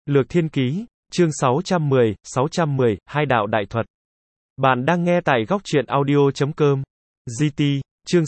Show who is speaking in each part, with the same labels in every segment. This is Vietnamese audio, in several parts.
Speaker 1: Lược Thiên Ký, chương 610, Hai đạo đại thuật. Bạn đang nghe tại góc truyện audio.com. GT, chương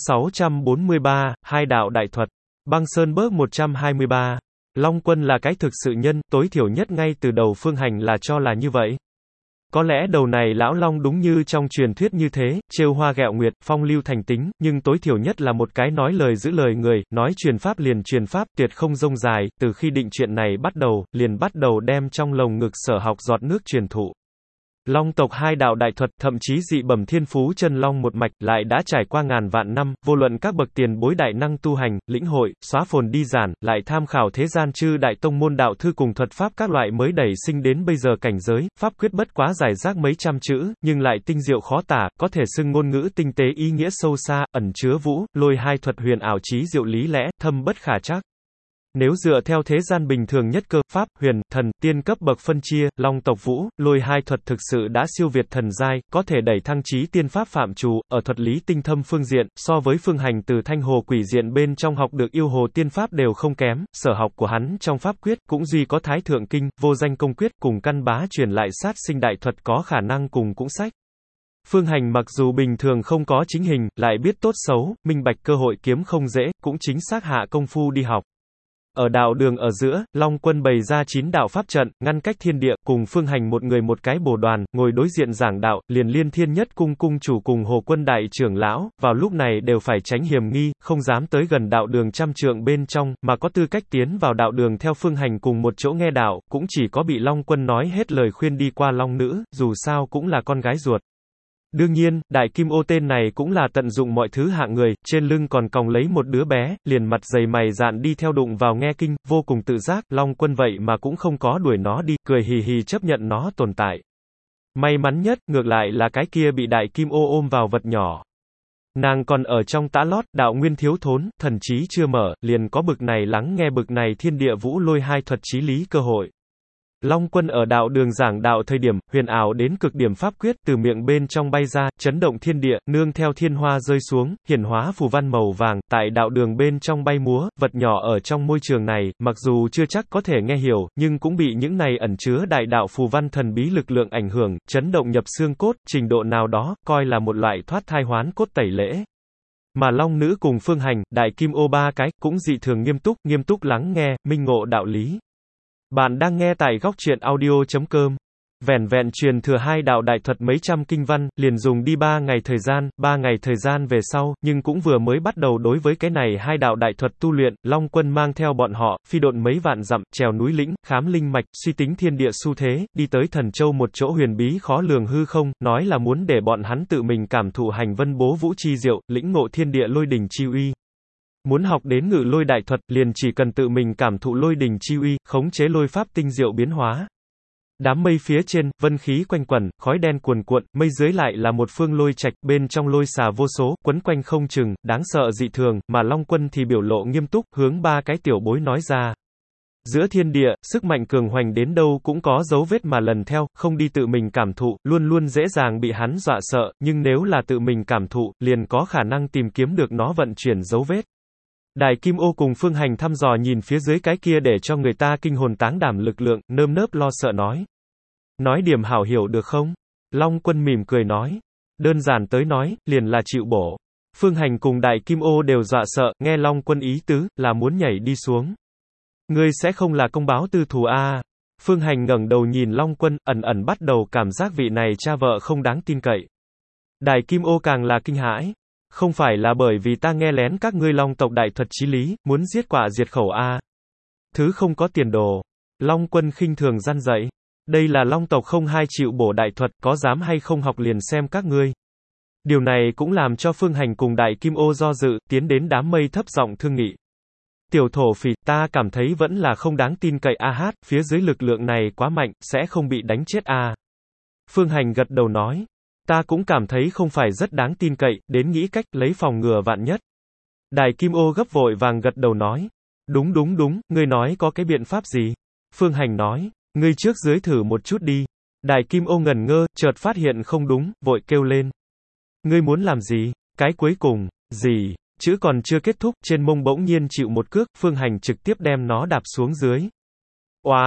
Speaker 1: 643, Hai đạo đại thuật. Băng Sơn Bớt 123. Long Quân là cái thực sự nhân, tối thiểu nhất ngay từ đầu Phương Hành là cho là như vậy. Có lẽ đầu này lão Long đúng như trong truyền thuyết như thế, trêu hoa ghẹo nguyệt, phong lưu thành tính, nhưng tối thiểu nhất là một cái nói lời giữ lời người, nói truyền pháp liền truyền pháp, tuyệt không rông dài, từ khi định chuyện này liền bắt đầu đem trong lồng ngực Sở Học giọt nước truyền thụ. Long tộc hai đạo đại thuật, thậm chí dị bẩm thiên phú chân long một mạch, lại đã trải qua ngàn vạn năm, vô luận các bậc tiền bối đại năng tu hành, lĩnh hội, xóa phồn đi giản, lại tham khảo thế gian chư đại tông môn đạo thư cùng thuật pháp các loại mới đẩy sinh đến bây giờ cảnh giới, pháp quyết bất quá giải rác mấy trăm chữ, nhưng lại tinh diệu khó tả, có thể xưng ngôn ngữ tinh tế ý nghĩa sâu xa, ẩn chứa vũ, lôi hai thuật huyền ảo trí diệu lý lẽ, thâm bất khả trắc. Nếu dựa theo thế gian bình thường nhất cơ, pháp, huyền, thần, tiên cấp bậc phân chia, long tộc vũ, lôi hai thuật thực sự đã siêu việt thần giai, có thể đẩy thăng chí tiên pháp phạm trù, ở thuật lý tinh thâm phương diện, so với Phương Hành từ Thanh Hồ Quỷ Diện bên trong học được yêu hồ tiên pháp đều không kém, sở học của hắn trong pháp quyết, cũng duy có Thái Thượng Kinh, vô danh công quyết cùng căn bá truyền lại sát sinh đại thuật có khả năng cùng cũng sách. Phương Hành mặc dù bình thường không có chính hình, lại biết tốt xấu, minh bạch cơ hội kiếm không dễ, cũng chính xác hạ công phu đi học. Ở đạo đường ở giữa, Long Quân bày ra 9 đạo pháp trận, ngăn cách thiên địa, cùng Phương Hành một người một cái bồ đoàn, ngồi đối diện giảng đạo, liền Liên Thiên Nhất cung cung chủ cùng Hồ Quân đại trưởng lão, vào lúc này đều phải tránh hiểm nghi, không dám tới gần đạo đường trăm trượng bên trong, mà có tư cách tiến vào đạo đường theo Phương Hành cùng một chỗ nghe đạo, cũng chỉ có bị Long Quân nói hết lời khuyên đi qua Long Nữ, dù sao cũng là con gái ruột. Đương nhiên, Đại Kim Ô tên này cũng là tận dụng mọi thứ hạng người, trên lưng còn còng lấy một đứa bé, liền mặt dày mày dạn đi theo đụng vào nghe kinh, vô cùng tự giác, Long Quân vậy mà cũng không có đuổi nó đi, cười hì hì chấp nhận nó tồn tại. May mắn nhất, ngược lại là cái kia bị Đại Kim Ô ôm vào vật nhỏ. Nàng còn ở trong tã lót, đạo nguyên thiếu thốn, thần trí chưa mở, liền có bực này lắng nghe bực này thiên địa vũ lôi hai thuật chí lý cơ hội. Long Quân ở đạo đường giảng đạo thời điểm, huyền ảo đến cực điểm pháp quyết từ miệng bên trong bay ra, chấn động thiên địa, nương theo thiên hoa rơi xuống, hiển hóa phù văn màu vàng, tại đạo đường bên trong bay múa, vật nhỏ ở trong môi trường này, mặc dù chưa chắc có thể nghe hiểu, nhưng cũng bị những này ẩn chứa đại đạo phù văn thần bí lực lượng ảnh hưởng, chấn động nhập xương cốt, trình độ nào đó, coi là một loại thoát thai hoán cốt tẩy lễ. Mà Long Nữ cùng Phương Hành, Đại Kim Ô ba cái, cũng dị thường nghiêm túc lắng nghe, minh ngộ đạo lý. Bạn đang nghe tại góc truyện audio.com. Vẻn vẹn truyền thừa hai đạo đại thuật mấy trăm kinh văn, liền dùng đi 3 ngày thời gian về sau, nhưng cũng vừa mới bắt đầu đối với cái này hai đạo đại thuật tu luyện, Long Quân mang theo bọn họ, phi độn mấy vạn dặm, trèo núi lĩnh, khám linh mạch, suy tính thiên địa xu thế, đi tới Thần Châu một chỗ huyền bí khó lường hư không, nói là muốn để bọn hắn tự mình cảm thụ hành vân bố vũ chi diệu, lĩnh ngộ thiên địa lôi đỉnh chi uy. Muốn học đến ngự lôi đại thuật, liền chỉ cần tự mình cảm thụ lôi đỉnh chi uy, khống chế lôi pháp tinh diệu biến hóa. Đám mây phía trên, vân khí quanh quẩn, khói đen cuồn cuộn, mây dưới lại là một phương lôi trạch, bên trong lôi xà vô số, quấn quanh không chừng, đáng sợ dị thường, mà Long Quân thì biểu lộ nghiêm túc, hướng ba cái tiểu bối nói ra. Giữa thiên địa, sức mạnh cường hoành đến đâu cũng có dấu vết mà lần theo, không đi tự mình cảm thụ, luôn luôn dễ dàng bị hắn dọa sợ, nhưng nếu là tự mình cảm thụ, liền có khả năng tìm kiếm được nó vận chuyển dấu vết. Đại Kim Ô cùng Phương Hành thăm dò nhìn phía dưới cái kia để cho người ta kinh hồn táng đảm lực lượng, nơm nớp lo sợ nói. Nói điểm hảo hiểu được không? Long Quân mỉm cười nói. Đơn giản tới nói, liền là chịu bổ. Phương Hành cùng Đại Kim Ô đều dọa sợ, nghe Long Quân ý tứ, là muốn nhảy đi xuống. Ngươi sẽ không là công báo tư thù à? Phương Hành ngẩng đầu nhìn Long Quân, ẩn bắt đầu cảm giác vị này cha vợ không đáng tin cậy. Đại Kim Ô càng là kinh hãi. Không phải là bởi vì ta nghe lén các ngươi Long tộc đại thuật chí lý, muốn giết quả diệt khẩu a? Thứ không có tiền đồ. Long Quân khinh thường răn dạy. Đây là Long tộc không hai chịu bổ đại thuật, có dám hay không học liền xem các ngươi. Điều này cũng làm cho Phương Hành cùng Đại Kim Ô do dự, tiến đến đám mây thấp giọng thương nghị. Tiểu thổ phỉ, ta cảm thấy vẫn là không đáng tin cậy a hát, phía dưới lực lượng này quá mạnh, sẽ không bị đánh chết a. Phương Hành gật đầu nói. Ta cũng cảm thấy không phải rất đáng tin cậy, đến nghĩ cách lấy phòng ngừa vạn nhất. Đại Kim Ô gấp vội vàng gật đầu nói. Đúng, ngươi nói có cái biện pháp gì? Phương Hành nói, ngươi trước dưới thử một chút đi. Đại Kim Ô ngẩn ngơ, chợt phát hiện không đúng, vội kêu lên. Ngươi muốn làm gì? Cái cuối cùng, gì? Chữ còn chưa kết thúc, trên mông bỗng nhiên chịu một cước, Phương Hành trực tiếp đem nó đạp xuống dưới. Oa,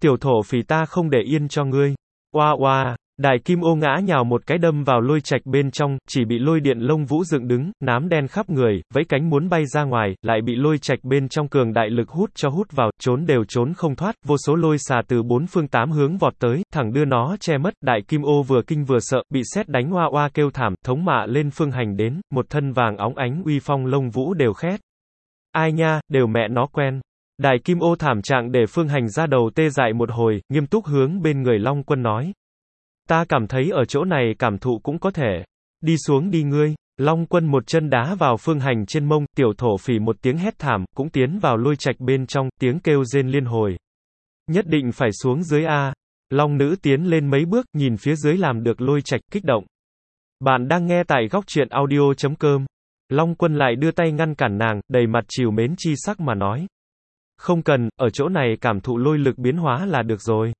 Speaker 1: Tiểu thổ phỉ ta không để yên cho ngươi. Oa oa, Đài Kim Ô ngã nhào một cái đâm vào lôi trạch bên trong, chỉ bị lôi điện lông vũ dựng đứng, nám đen khắp người, vẫy cánh muốn bay ra ngoài, lại bị lôi trạch bên trong cường đại lực hút cho hút vào, trốn đều trốn không thoát, vô số lôi xà từ bốn phương tám hướng vọt tới, thẳng đưa nó che mất, Đại Kim Ô vừa kinh vừa sợ, bị sét đánh oa oa kêu thảm, thống mạ lên Phương Hành đến, một thân vàng óng ánh uy phong lông vũ đều khét. Ai nha, đều mẹ nó quen. Đài Kim Ô thảm trạng để Phương Hành ra đầu tê dại một hồi, nghiêm túc hướng bên người Long Quân nói. Ta cảm thấy ở chỗ này cảm thụ cũng có thể. Đi xuống đi ngươi. Long Quân một chân đá vào Phương Hành trên mông, tiểu thổ phỉ một tiếng hét thảm, cũng tiến vào lôi trạch bên trong, tiếng kêu rên liên hồi. Nhất định phải xuống dưới A. Long nữ tiến lên mấy bước, nhìn phía dưới làm được lôi trạch, kích động. Bạn đang nghe tại góc truyện audio.com. Long Quân lại đưa tay ngăn cản nàng, đầy mặt trìu mến chi sắc mà nói. Không cần, ở chỗ này cảm thụ lôi lực biến hóa là được rồi.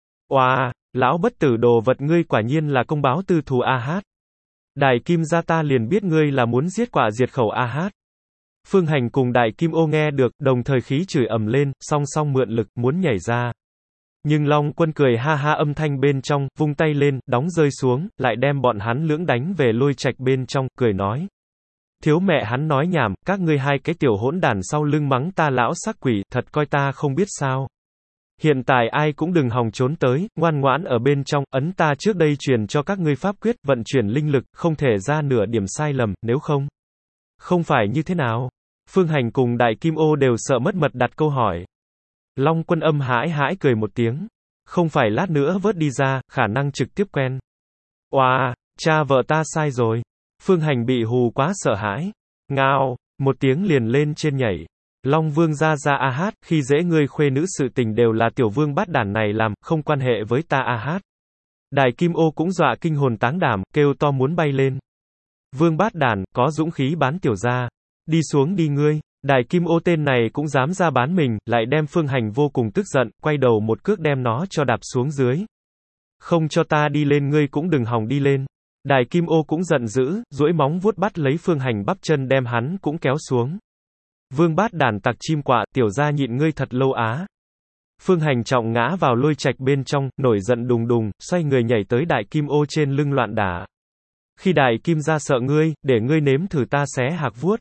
Speaker 1: Oa, lão bất tử đồ vật ngươi quả nhiên là công báo tư thù a hát. Đại Kim gia ta liền biết ngươi là muốn giết quả diệt khẩu a hát. Phương Hành cùng Đại Kim Ô nghe được, đồng thời khí chửi ầm lên, song song mượn lực, muốn nhảy ra. Nhưng Long Quân cười ha ha âm thanh bên trong, vung tay lên, đóng rơi xuống, lại đem bọn hắn lưỡng đánh về lôi trạch bên trong, cười nói. Thiếu mẹ hắn nói nhảm, các ngươi hai cái tiểu hỗn đản sau lưng mắng ta lão sắc quỷ, thật coi ta không biết sao. Hiện tại ai cũng đừng hòng trốn tới, ngoan ngoãn ở bên trong, ấn ta trước đây truyền cho các ngươi pháp quyết, vận chuyển linh lực, không thể ra nửa điểm sai lầm, nếu không. Không phải như thế nào? Phương Hành cùng Đại Kim Ô đều sợ mất mật đặt câu hỏi. Long Quân âm hãi hãi cười một tiếng. Không phải lát nữa vớt đi ra, khả năng trực tiếp quen. Oa, cha vợ ta sai rồi. Phương Hành bị hù quá sợ hãi. Ngao, một tiếng liền lên trên nhảy. Long Vương ra a hát, khi dễ ngươi khuê nữ sự tình đều là tiểu vương bát đản này làm, không quan hệ với ta a hát. Đại Kim Ô cũng dọa kinh hồn táng đảm, kêu to muốn bay lên. Vương bát đản, có dũng khí bán tiểu gia. Đi xuống đi ngươi. Đại Kim Ô tên này cũng dám ra bán mình, lại đem Phương Hành vô cùng tức giận, quay đầu một cước đem nó cho đạp xuống dưới. Không cho ta đi lên ngươi cũng đừng hòng đi lên. Đại Kim Ô cũng giận dữ, duỗi móng vuốt bắt lấy Phương Hành bắp chân đem hắn cũng kéo xuống. Vương bát đản tặc chim quạ, tiểu gia nhịn ngươi thật lâu á. Phương Hành trọng ngã vào lôi trạch bên trong, nổi giận đùng đùng, xoay người nhảy tới Đại Kim Ô trên lưng loạn đả. Khi Đại Kim gia sợ ngươi, để ngươi nếm thử ta xé hạc vuốt.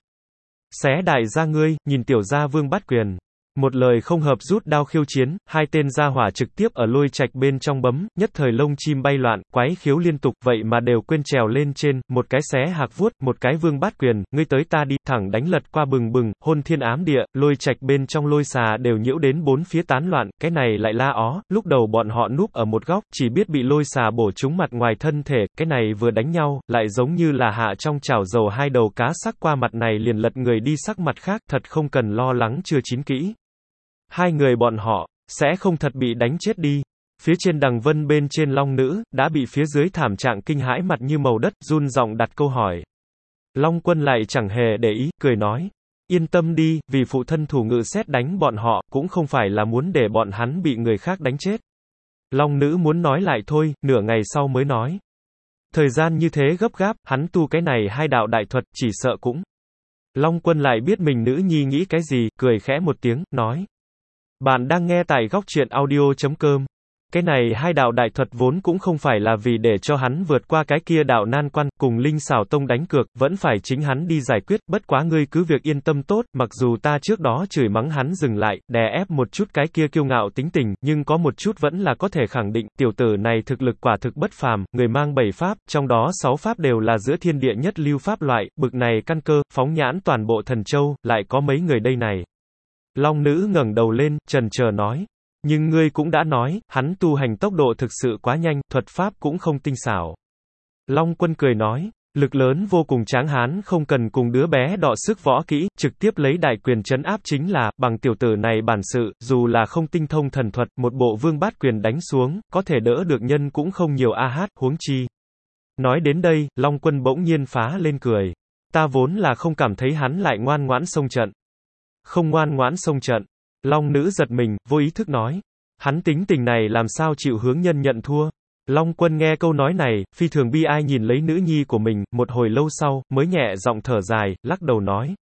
Speaker 1: Xé đại gia ngươi, nhìn tiểu gia Vương bắt quyền. Một lời không hợp rút đao khiêu chiến, hai tên gia hỏa trực tiếp ở lôi trạch bên trong bấm, nhất thời lông chim bay loạn, quái khiếu liên tục, vậy mà đều quên trèo lên trên, một cái xé hạc vuốt, một cái Vương bát quyền, ngươi tới ta đi, thẳng đánh lật qua bừng bừng, hôn thiên ám địa, lôi trạch bên trong lôi xà đều nhiễu đến bốn phía tán loạn, cái này lại la ó, lúc đầu bọn họ núp ở một góc, chỉ biết bị lôi xà bổ trúng mặt ngoài thân thể, cái này vừa đánh nhau, lại giống như là hạ trong chảo dầu hai đầu cá sắc qua mặt này liền lật người đi sắc mặt khác, thật không cần lo lắng chưa chín kỹ. Hai người bọn họ, sẽ không thật bị đánh chết đi. Phía trên đằng vân bên trên Long Nữ, đã bị phía dưới thảm trạng kinh hãi mặt như màu đất, run giọng đặt câu hỏi. Long Quân lại chẳng hề để ý, cười nói. Yên tâm đi, vì phụ thân thủ ngự xét đánh bọn họ, cũng không phải là muốn để bọn hắn bị người khác đánh chết. Long Nữ muốn nói lại thôi, nửa ngày sau mới nói. Thời gian như thế gấp gáp, hắn tu cái này hai đạo đại thuật, chỉ sợ cũng. Long Quân lại biết mình nữ nhi nghĩ cái gì, cười khẽ một tiếng, nói. Bạn đang nghe tại góc truyện audio.com. Cái này hai đạo đại thuật vốn cũng không phải là vì để cho hắn vượt qua cái kia đạo nan quan, cùng Linh Xảo Tông đánh cược, vẫn phải chính hắn đi giải quyết, bất quá ngươi cứ việc yên tâm tốt, mặc dù ta trước đó chửi mắng hắn dừng lại, đè ép một chút cái kia kiêu ngạo tính tình, nhưng có một chút vẫn là có thể khẳng định, tiểu tử này thực lực quả thực bất phàm, người mang 7 pháp, trong đó 6 pháp đều là giữa thiên địa nhất lưu pháp loại, bực này căn cơ, phóng nhãn toàn bộ Thần Châu, lại có mấy người đây này. Long Nữ ngẩng đầu lên, chần chờ nói. Nhưng ngươi cũng đã nói, hắn tu hành tốc độ thực sự quá nhanh, thuật pháp cũng không tinh xảo. Long Quân cười nói, lực lớn vô cùng tráng hán không cần cùng đứa bé đọ sức võ kỹ, trực tiếp lấy đại quyền trấn áp chính là, bằng tiểu tử này bản sự, dù là không tinh thông thần thuật, một bộ vương bát quyền đánh xuống, có thể đỡ được nhân cũng không nhiều a hát, huống chi. Nói đến đây, Long Quân bỗng nhiên phá lên cười. Ta vốn là không cảm thấy hắn lại ngoan ngoãn xông trận. Không ngoan ngoãn xông trận. Long Nữ giật mình, vô ý thức nói. Hắn tính tình này làm sao chịu hướng nhân nhận thua. Long Quân nghe câu nói này, phi thường bi ai nhìn lấy nữ nhi của mình, một hồi lâu sau, mới nhẹ giọng thở dài, lắc đầu nói.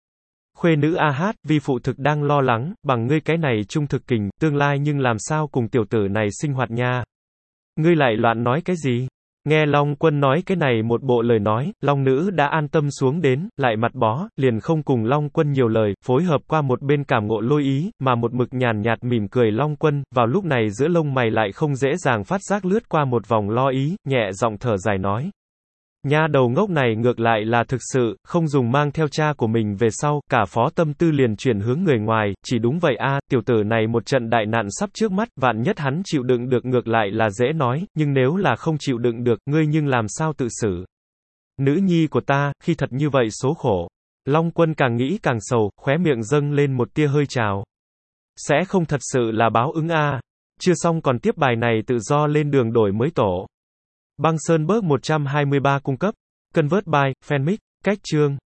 Speaker 1: Khuê nữ a hát, vi phụ thực đang lo lắng, bằng ngươi cái này trung thực kình, tương lai nhưng làm sao cùng tiểu tử này sinh hoạt nha. Ngươi lại loạn nói cái gì? Nghe Long Quân nói cái này một bộ lời nói, Long nữ đã an tâm xuống đến, lại mặt bó, liền không cùng Long Quân nhiều lời, phối hợp qua một bên cảm ngộ lôi ý, mà một mực nhàn nhạt mỉm cười Long Quân, vào lúc này giữa lông mày lại không dễ dàng phát giác lướt qua một vòng lo ý, nhẹ giọng thở dài nói. Nha đầu ngốc này ngược lại là thực sự, không dùng mang theo cha của mình về sau, cả phó tâm tư liền chuyển hướng người ngoài, chỉ đúng vậy a, tiểu tử này một trận đại nạn sắp trước mắt, vạn nhất hắn chịu đựng được ngược lại là dễ nói, nhưng nếu là không chịu đựng được, ngươi nhưng làm sao tự xử. Nữ nhi của ta, khi thật như vậy số khổ. Long Quân càng nghĩ càng sầu, khóe miệng dâng lên một tia hơi trào. Sẽ không thật sự là báo ứng a. Chưa xong còn tiếp bài này tự do lên đường đổi mới tổ. Băng Sơn Berg 123 cung cấp. Convert by, Fanmic, cách chương.